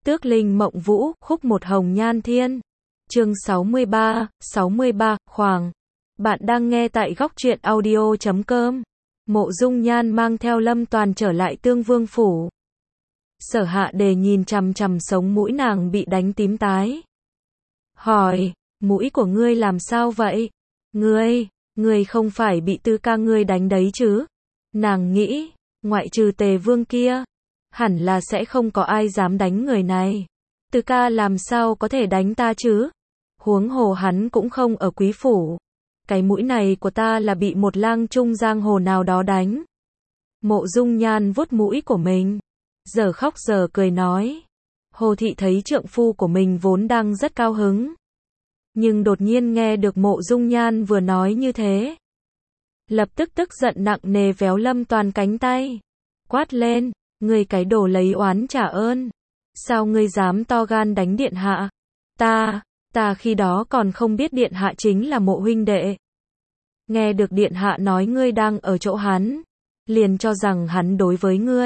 Tước Linh Mộng Vũ, khúc một Hồng Nhan Thiên. Chương 63, Khoàng. Bạn đang nghe tại góc truyện audio.com. Mộ Dung Nhan mang theo Lâm Toàn trở lại Tương Vương phủ. Sở Hạ Đề nhìn chằm chằm sống mũi nàng bị đánh tím tái. Hỏi, mũi của ngươi làm sao vậy? Ngươi không phải bị Tư ca ngươi đánh đấy chứ? Nàng nghĩ, ngoại trừ Tề Vương kia, hẳn là sẽ không có ai dám đánh người này. Tư ca làm sao có thể đánh ta chứ? Huống hồ hắn cũng không ở quý phủ. Cái mũi này của ta là bị một lang trung giang hồ nào đó đánh. Mộ Dung Nhan vuốt mũi của mình, giờ khóc giờ cười nói. Hồ thị thấy trượng phu của mình vốn đang rất cao hứng, nhưng đột nhiên nghe được Mộ Dung Nhan vừa nói như thế, lập tức tức giận nặng nề véo Lâm Toàn cánh tay, quát lên, ngươi cái đồ lấy oán trả ơn, sao ngươi dám to gan đánh điện hạ? Ta khi đó còn không biết điện hạ chính là Mộ huynh đệ. Nghe được điện hạ nói ngươi đang ở chỗ hắn, liền cho rằng hắn đối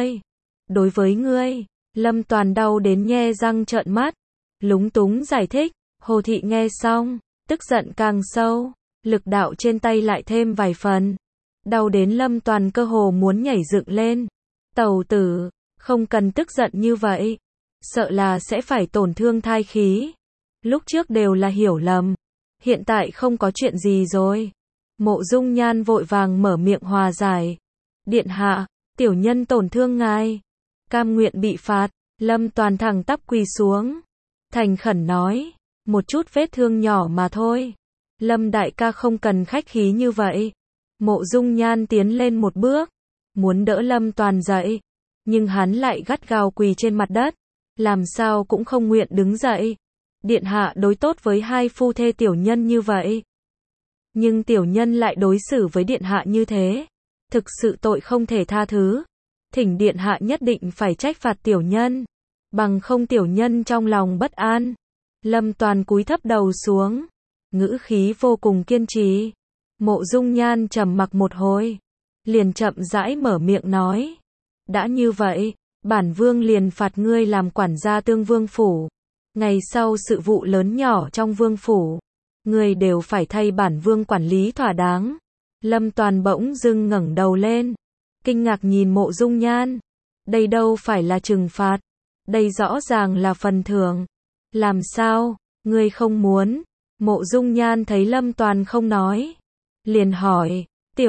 với ngươi. Lâm Toàn đau đến nhe răng trợn mắt, lúng túng giải thích. Hồ thị nghe xong, tức giận càng sâu, lực đạo trên tay lại thêm vài phần, đau đến Lâm Toàn cơ hồ muốn nhảy dựng lên. Tẩu tử, không cần tức giận như vậy, sợ là sẽ phải tổn thương thai khí. Lúc trước đều là hiểu lầm, hiện tại không có chuyện gì rồi. Mộ Dung Nhan vội vàng mở miệng hòa giải. Điện hạ, tiểu nhân tổn thương ngài, cam nguyện bị phạt. Lâm Toàn thẳng tắp quỳ xuống, thành khẩn nói, một chút vết thương nhỏ mà thôi. Lâm đại ca không cần khách khí như vậy. Mộ Dung Nhan tiến lên một bước, muốn đỡ Lâm Toàn dậy, nhưng hắn lại gắt gao quỳ trên mặt đất, làm sao cũng không nguyện đứng dậy. Điện hạ đối tốt với hai phu thê tiểu nhân như vậy, nhưng tiểu nhân lại đối xử với điện hạ như thế, thực sự tội không thể tha thứ. Thỉnh điện hạ nhất định phải trách phạt tiểu nhân, bằng không tiểu nhân trong lòng bất an. Lâm Toàn cúi thấp đầu xuống, ngữ khí vô cùng kiên trì. Mộ Dung Nhan trầm mặc một hồi, liền chậm rãi mở miệng nói, đã như vậy, bản vương liền phạt ngươi làm quản gia Tương Vương phủ. Ngày sau sự vụ lớn nhỏ trong vương phủ, ngươi đều phải thay bản vương quản lý thỏa đáng. Lâm Toàn bỗng dưng ngẩng đầu lên, kinh ngạc nhìn Mộ Dung Nhan. Đây đâu phải là trừng phạt, đây rõ ràng là phần thưởng. Làm sao, ngươi không muốn? Mộ Dung Nhan thấy Lâm Toàn không nói, liền hỏi,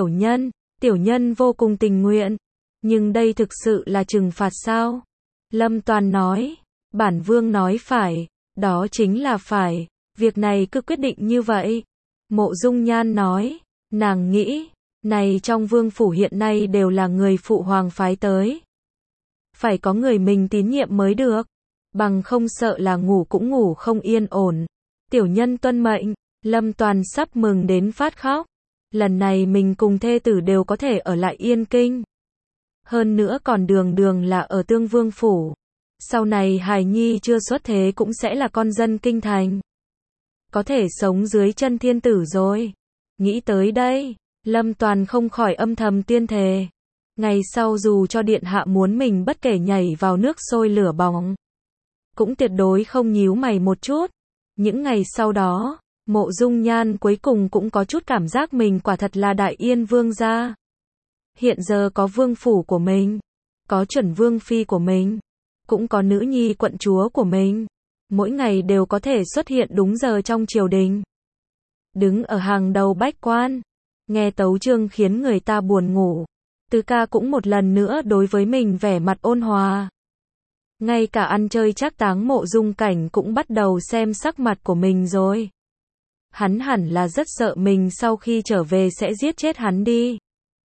tiểu nhân vô cùng tình nguyện, nhưng đây thực sự là trừng phạt sao? Lâm Toàn nói, bản vương nói phải, đó chính là phải, việc này cứ quyết định như vậy. Mộ Dung Nhan nói, nàng nghĩ, này trong vương phủ hiện nay đều là người phụ hoàng phái tới, phải có người mình tín nhiệm mới được, bằng không sợ là ngủ cũng ngủ không yên ổn. Tiểu nhân tuân mệnh. Lâm Toàn sắp mừng đến phát khóc, lần này mình cùng thê tử đều có thể ở lại Yên Kinh, hơn nữa còn đường là ở Tương Vương phủ. Sau này hài nhi chưa xuất thế cũng sẽ là con dân kinh thành, có thể sống dưới chân thiên tử rồi. Nghĩ tới đây, Lâm Toàn không khỏi âm thầm tuyên thề, ngày sau dù cho điện hạ muốn mình bất kể nhảy vào nước sôi lửa bỏng, cũng tuyệt đối không nhíu mày một chút. Những ngày sau đó, Mộ Dung Nhan cuối cùng cũng có chút cảm giác mình quả thật là Đại Yên vương gia. Hiện giờ có vương phủ của mình, có chuẩn vương phi của mình, cũng có nữ nhi quận chúa của mình, mỗi ngày đều có thể xuất hiện đúng giờ trong triều đình, đứng ở hàng đầu bách quan, nghe tấu chương khiến người ta buồn ngủ. Tư ca cũng một lần nữa đối với mình vẻ mặt ôn hòa. Ngay cả ăn chơi trác táng Mộ Dung Cảnh cũng bắt đầu xem sắc mặt của mình rồi. Hắn hẳn là rất sợ mình sau khi trở về sẽ giết chết hắn đi.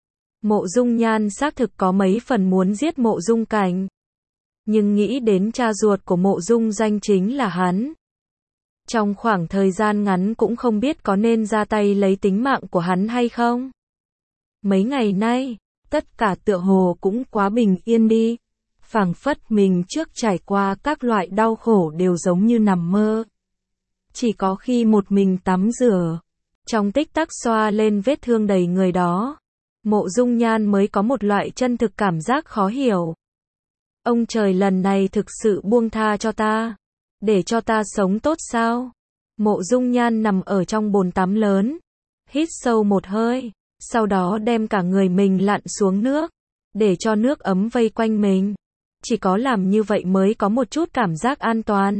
Mộ Dung Nhan xác thực có mấy phần muốn giết Mộ Dung Cảnh, nhưng nghĩ đến cha ruột của Mộ Dung Danh chính là hắn, trong khoảng thời gian ngắn cũng không biết có nên ra tay lấy tính mạng của hắn hay không. Mấy ngày nay, tất cả tựa hồ cũng quá bình yên đi, phảng phất mình trước trải qua các loại đau khổ đều giống như nằm mơ. Chỉ có khi một mình tắm rửa, trong tích tắc xoa lên vết thương đầy người đó, Mộ Dung Nhan mới có một loại chân thực cảm giác khó hiểu. Ông trời lần này thực sự buông tha cho ta, để cho ta sống tốt sao? Mộ Dung Nhan nằm ở trong bồn tắm lớn, hít sâu một hơi, sau đó đem cả người mình lặn xuống nước, để cho nước ấm vây quanh mình. Chỉ có làm như vậy mới có một chút cảm giác an toàn.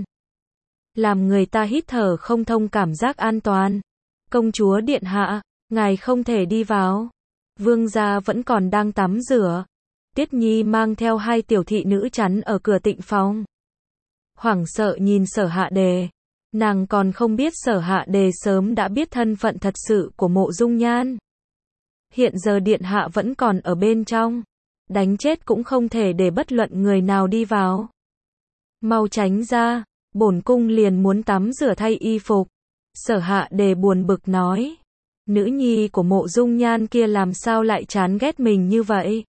Làm người ta hít thở không thông cảm giác an toàn. Công chúa điện hạ, ngài không thể đi vào. Vương gia vẫn còn đang tắm rửa. Tiết Nhi mang theo 2 tiểu thị nữ chắn ở cửa tịnh phòng. Hoảng sợ nhìn Sở Hạ Đề. Nàng còn không biết Sở Hạ Đề sớm đã biết thân phận thật sự của Mộ Dung Nhan. Hiện giờ điện hạ vẫn còn ở bên trong. Đánh chết cũng không thể để bất luận người nào đi vào. Mau tránh ra, bổn cung liền muốn tắm rửa thay y phục. Sở Hạ Đề buồn bực nói. Nữ nhi của Mộ Dung Nhan kia làm sao lại chán ghét mình như vậy?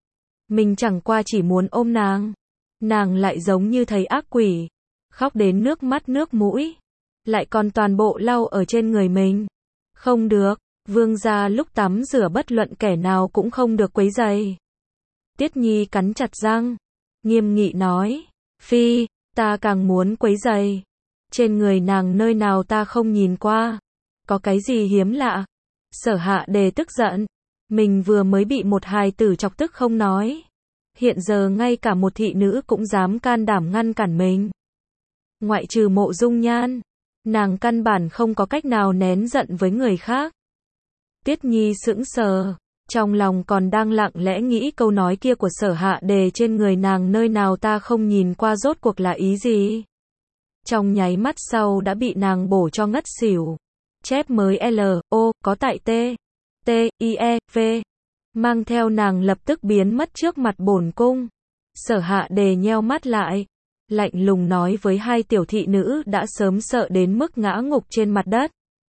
Mình chẳng qua chỉ muốn ôm nàng. Nàng lại giống như thấy ác quỷ. Khóc đến nước mắt nước mũi. Lại còn toàn bộ lau ở trên người mình. Không được, vương gia lúc tắm rửa bất luận kẻ nào cũng không được quấy rầy. Tiết Nhi cắn chặt răng, nghiêm nghị nói. Phi, ta càng muốn quấy rầy. Trên người nàng nơi nào ta không nhìn qua. Có cái gì hiếm lạ? Sở Hạ Đề tức giận. Mình vừa mới bị một hài tử chọc tức không nói. Hiện giờ ngay cả một thị nữ cũng dám can đảm ngăn cản mình. Ngoại trừ Mộ Dung Nhan, nàng căn bản không có cách nào nén giận với người khác. Tiết Nhi sững sờ, trong lòng còn đang lặng lẽ nghĩ câu nói kia của Sở Hạ Đề trên người nàng nơi nào ta không nhìn qua rốt cuộc là ý gì. Trong nháy mắt sau đã bị nàng bổ cho ngất xỉu. Chép mới L, O, có tại T, T, I, E, V. Mang theo nàng lập tức biến mất trước mặt bổn cung. Sở Hạ Đề nheo mắt lại, lạnh lùng nói với 2 tiểu thị nữ đã sớm sợ đến mức ngã ngục trên mặt đất.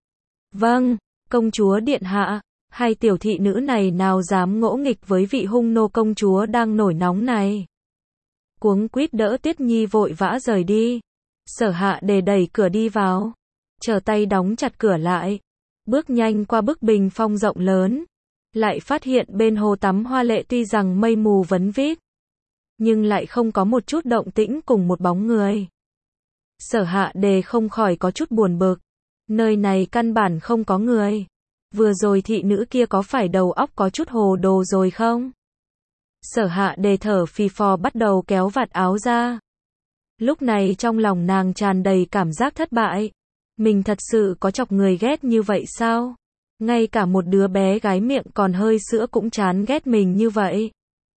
Vâng, công chúa điện hạ. 2 tiểu thị nữ này nào dám ngỗ nghịch với vị hung nô công chúa đang nổi nóng này. Cuống quýt đỡ Tiết Nhi vội vã rời đi. Sở Hạ Đề đẩy cửa đi vào, trở tay đóng chặt cửa lại, bước nhanh qua bức bình phong rộng lớn, lại phát hiện bên hồ tắm hoa lệ tuy rằng mây mù vấn vít, nhưng lại không có một chút động tĩnh cùng một bóng người. Sở Hạ Đề không khỏi có chút buồn bực, nơi này căn bản không có người. Vừa rồi thị nữ kia có phải đầu óc có chút hồ đồ rồi không? Sở Hạ Đề thở phì phò bắt đầu kéo vạt áo ra. Lúc này trong lòng nàng tràn đầy cảm giác thất bại. Mình thật sự có chọc người ghét như vậy sao? Ngay cả một đứa bé gái miệng còn hơi sữa cũng chán ghét mình như vậy.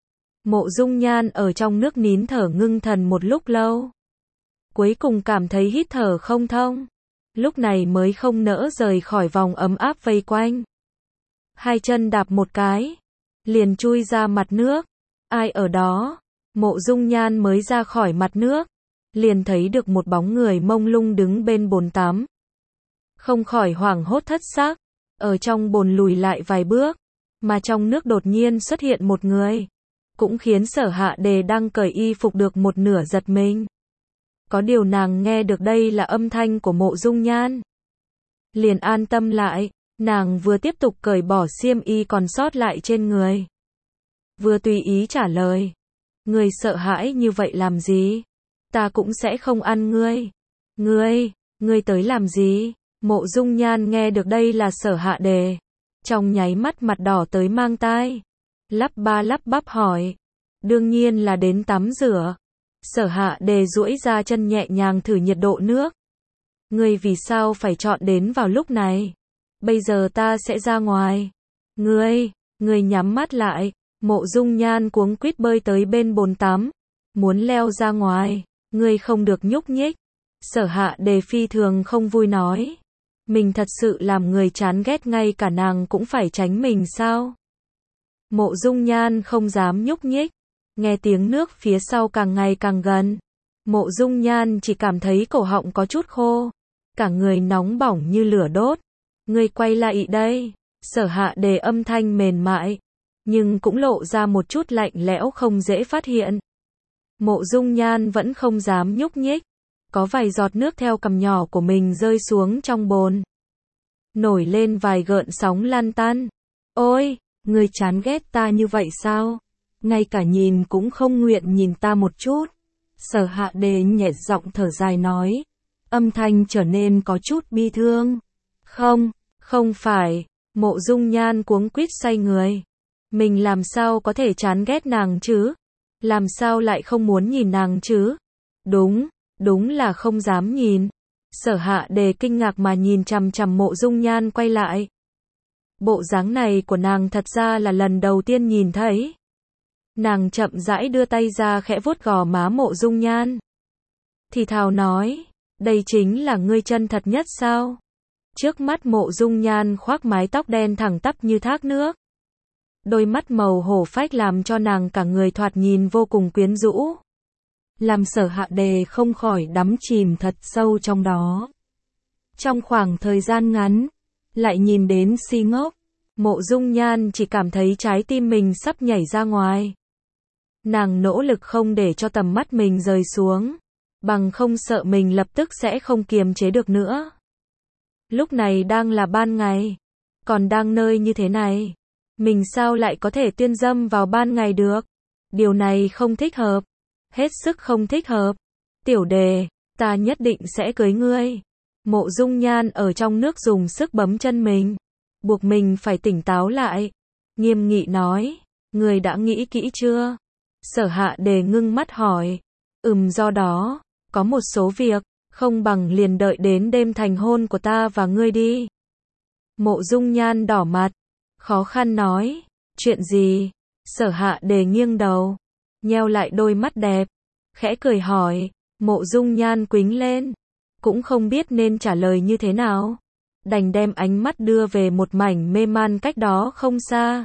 Mộ Dung Nhan ở trong nước nín thở ngưng thần một lúc lâu. Cuối cùng cảm thấy hít thở không thông. Lúc này mới không nỡ rời khỏi vòng ấm áp vây quanh. 2 chân đạp một cái, liền chui ra mặt nước. Ai ở đó? Mộ Dung Nhan mới ra khỏi mặt nước, liền thấy được một bóng người mông lung đứng bên bồn tắm. Không khỏi hoảng hốt thất xác, ở trong bồn lùi lại vài bước, mà trong nước đột nhiên xuất hiện một người, cũng khiến Sở Hạ Đề đang cởi y phục được một nửa giật mình. Có điều nàng nghe được đây là âm thanh của Mộ Dung Nhan, liền an tâm lại, nàng vừa tiếp tục cởi bỏ xiêm y còn sót lại trên người, vừa tùy ý trả lời. Ngươi sợ hãi như vậy làm gì? Ta cũng sẽ không ăn ngươi. Ngươi tới làm gì? Mộ Dung Nhan nghe được đây là Sở Hạ Đề, trong nháy mắt mặt đỏ tới mang tai, lắp ba lắp bắp hỏi. Đương nhiên là đến tắm rửa. Sở Hạ Đề duỗi ra chân nhẹ nhàng thử nhiệt độ nước. Ngươi vì sao phải chọn đến vào lúc này? Bây giờ ta sẽ ra ngoài. Ngươi nhắm mắt lại. Mộ Dung Nhan cuống quýt bơi tới bên bồn tắm, muốn leo ra ngoài. Ngươi không được nhúc nhích. Sở Hạ Đề phi thường không vui nói. Mình thật sự làm người chán ghét ngay cả nàng cũng phải tránh mình sao? Mộ Dung Nhan không dám nhúc nhích. Nghe tiếng nước phía sau càng ngày càng gần. Mộ Dung Nhan chỉ cảm thấy cổ họng có chút khô, cả người nóng bỏng như lửa đốt. Ngươi quay lại đây. Sở Hạ Đề âm thanh mềm mại, nhưng cũng lộ ra một chút lạnh lẽo không dễ phát hiện. Mộ Dung Nhan vẫn không dám nhúc nhích. Có vài giọt nước theo cằm nhỏ của mình rơi xuống trong bồn, nổi lên vài gợn sóng lan tan. Ôi, ngươi chán ghét ta như vậy sao? ngay cả nhìn cũng không nguyện nhìn ta một chút. Sở Hạ Đề nhẹ giọng thở dài nói, âm thanh trở nên có chút bi thương. Không, không phải, Mộ Dung Nhan cuống quýt xoay người. Mình làm sao có thể chán ghét nàng chứ? Làm sao lại không muốn nhìn nàng chứ? Đúng là không dám nhìn. Sở Hạ Đề kinh ngạc mà nhìn chằm chằm Mộ Dung Nhan quay lại. Bộ dáng này của nàng thật ra là lần đầu tiên nhìn thấy. Nàng chậm rãi đưa tay ra khẽ vuốt gò má Mộ Dung Nhan. Thì thào nói, đây chính là ngươi chân thật nhất sao? Trước mắt Mộ Dung Nhan khoác mái tóc đen thẳng tắp như thác nước. Đôi mắt màu hổ phách làm cho nàng cả người thoạt nhìn vô cùng quyến rũ. Làm Sở Hạ Đề không khỏi đắm chìm thật sâu trong đó. Trong khoảng thời gian ngắn, lại nhìn đến si ngốc, Mộ Dung Nhan chỉ cảm thấy trái tim mình sắp nhảy ra ngoài. Nàng nỗ lực không để cho tầm mắt mình rời xuống, bằng không sợ mình lập tức sẽ không kiềm chế được nữa. Lúc này đang là ban ngày, còn đang nơi như thế này, mình sao lại có thể tuyên dâm vào ban ngày được? Điều này không thích hợp, hết sức không thích hợp. Tiểu Đề, ta nhất định sẽ cưới ngươi. Mộ Dung Nhan ở trong nước dùng sức bấm chân mình, buộc mình phải tỉnh táo lại. Nghiêm nghị nói, ngươi đã nghĩ kỹ chưa? Sở Hạ Đề ngưng mắt hỏi. Do đó, có một số việc, không bằng liền đợi đến đêm thành hôn của ta và ngươi đi. Mộ Dung Nhan đỏ mặt, khó khăn nói, chuyện gì? Sở Hạ Đề nghiêng đầu, nheo lại đôi mắt đẹp, khẽ cười hỏi. Mộ Dung Nhan quĩnh lên, cũng không biết nên trả lời như thế nào, đành đem ánh mắt đưa về một mảnh mê man cách đó không xa.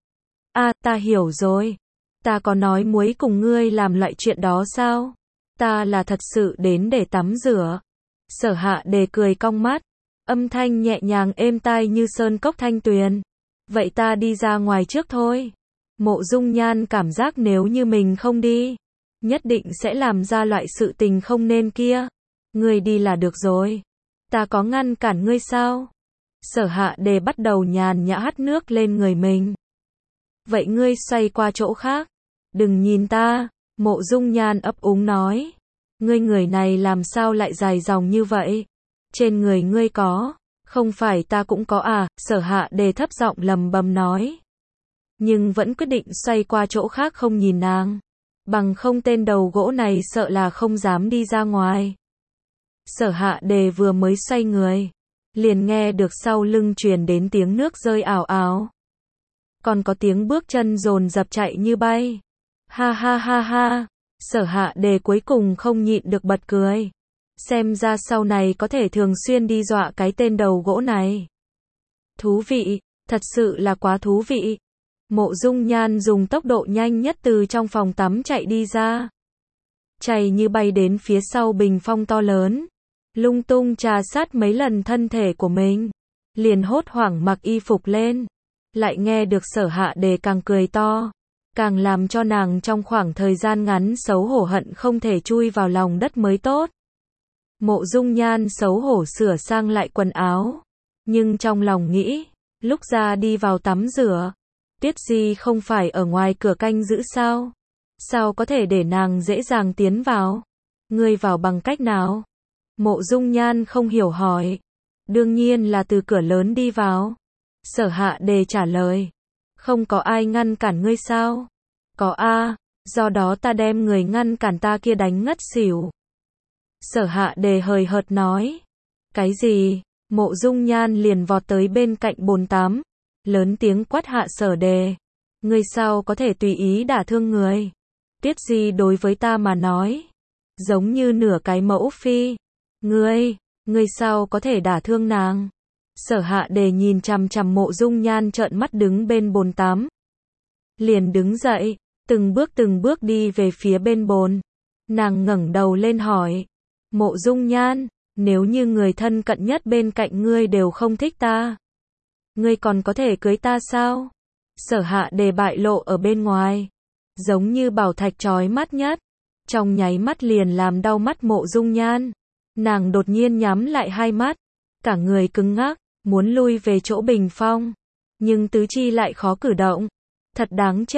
Ta hiểu rồi. Ta có nói muối cùng ngươi làm loại chuyện đó sao? Ta là thật sự đến để tắm rửa. Sở Hạ Đề cười cong mắt, âm thanh nhẹ nhàng êm tai như sơn cốc thanh tuyền. Vậy ta đi ra ngoài trước thôi. Mộ Dung Nhan cảm giác nếu như mình không đi, nhất định sẽ làm ra loại sự tình không nên kia. Ngươi đi là được rồi. Ta có ngăn cản ngươi sao? Sở Hạ Đề bắt đầu nhàn nhã hắt nước lên người mình. Vậy ngươi xoay qua chỗ khác. Đừng nhìn ta. Mộ Dung Nhan ấp úng nói. Ngươi người này làm sao lại dài dòng như vậy? Trên người ngươi có, không phải ta cũng có à? Sở Hạ Đề thấp giọng lầm bầm nói. Nhưng vẫn quyết định xoay qua chỗ khác không nhìn nàng. Bằng không tên đầu gỗ này sợ là không dám đi ra ngoài. Sở Hạ Đề vừa mới xoay người, liền nghe được sau lưng truyền đến tiếng nước rơi ào ào. Còn có tiếng bước chân dồn dập chạy như bay. Ha ha ha ha. Sở Hạ Đề cuối cùng không nhịn được bật cười. Xem ra sau này có thể thường xuyên đi dọa cái tên đầu gỗ này. Thú vị, thật sự là quá thú vị. Mộ Dung Nhan dùng tốc độ nhanh nhất từ trong phòng tắm chạy đi ra. Chạy như bay đến phía sau bình phong to lớn, lung tung trà sát mấy lần thân thể của mình, liền hốt hoảng mặc y phục lên. Lại nghe được Sở Hạ Đề càng cười to, càng làm cho nàng trong khoảng thời gian ngắn xấu hổ hận không thể chui vào lòng đất mới tốt. Mộ Dung Nhan xấu hổ sửa sang lại quần áo, nhưng trong lòng nghĩ, lúc ra đi vào tắm rửa, Tuyết Di không phải ở ngoài cửa canh giữ sao? Sao có thể để nàng dễ dàng tiến vào? Ngươi vào bằng cách nào? Mộ Dung Nhan không hiểu hỏi. Đương nhiên là từ cửa lớn đi vào. Sở Hạ Đề trả lời. Không có ai ngăn cản ngươi sao? Có a, do đó ta đem người ngăn cản ta kia đánh ngất xỉu. Sở Hạ Đề hời hợt nói. Cái gì? Mộ Dung Nhan liền vọt tới bên cạnh bồn tắm, lớn tiếng quát Hạ Sở Đề. Ngươi sao có thể tùy ý đả thương người? Tuyết Di đối với ta mà nói, giống như nửa cái mẫu phi. Ngươi sao có thể đả thương nàng? Sở Hạ Đề nhìn chằm chằm Mộ Dung Nhan trợn mắt đứng bên bồn tắm. Liền đứng dậy, từng bước đi về phía bên bồn. Nàng ngẩng đầu lên hỏi. Mộ Dung Nhan, nếu như người thân cận nhất bên cạnh ngươi đều không thích ta, ngươi còn có thể cưới ta sao? Sở Hạ Đề bại lộ ở bên ngoài, giống như bảo thạch chói mắt nhất, trong nháy mắt liền làm đau mắt Mộ Dung Nhan. Nàng đột nhiên nhắm lại hai mắt, cả người cứng ngắc, muốn lui về chỗ bình phong, nhưng tứ chi lại khó cử động. Thật đáng chết,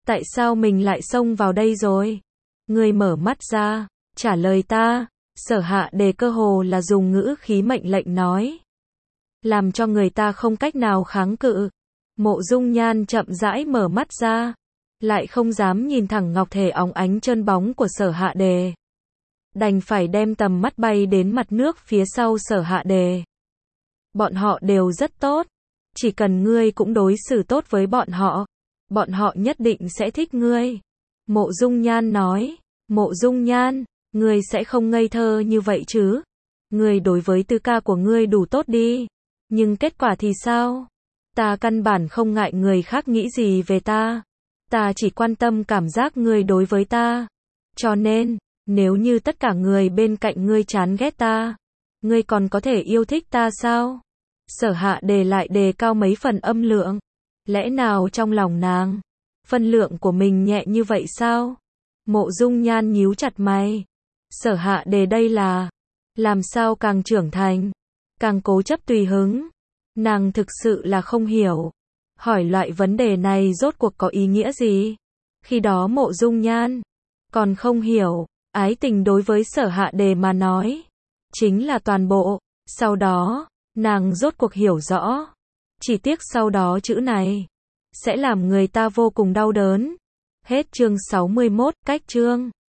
Tại sao mình lại xông vào đây rồi? Ngươi mở mắt ra, trả lời ta. Sở Hạ Đề cơ hồ là dùng ngữ khí mệnh lệnh nói, làm cho người ta không cách nào kháng cự. Mộ Dung Nhan chậm rãi mở mắt ra, lại không dám nhìn thẳng ngọc thể óng ánh trơn bóng của Sở Hạ Đề. Đành phải đem tầm mắt bay đến mặt nước phía sau Sở Hạ Đề. Bọn họ đều rất tốt, chỉ cần ngươi cũng đối xử tốt với bọn họ nhất định sẽ thích ngươi. Mộ Dung Nhan nói, Mộ Dung Nhan, ngươi sẽ không ngây thơ như vậy chứ? Ngươi đối với tư ca của ngươi đủ tốt đi, nhưng kết quả thì sao? Ta căn bản không ngại người khác nghĩ gì về ta. Ta chỉ quan tâm cảm giác ngươi đối với ta. Cho nên, nếu như tất cả người bên cạnh ngươi chán ghét ta, ngươi còn có thể yêu thích ta sao? Sở Hạ Đề lại đề cao mấy phần âm lượng. Lẽ nào trong lòng nàng, phân lượng của mình nhẹ như vậy sao? Mộ Dung Nhan nhíu chặt mày. Sở Hạ Đề đây là, làm sao càng trưởng thành, càng cố chấp tùy hứng. Nàng thực sự là không hiểu. Hỏi loại vấn đề này rốt cuộc có ý nghĩa gì? Khi đó Mộ Dung Nhan còn không hiểu, ái tình đối với Sở Hạ Đề mà nói chính là toàn bộ. Sau đó, nàng rốt cuộc hiểu rõ. Chỉ tiếc sau đó chữ này sẽ làm người ta vô cùng đau đớn. Hết chương 61, cách chương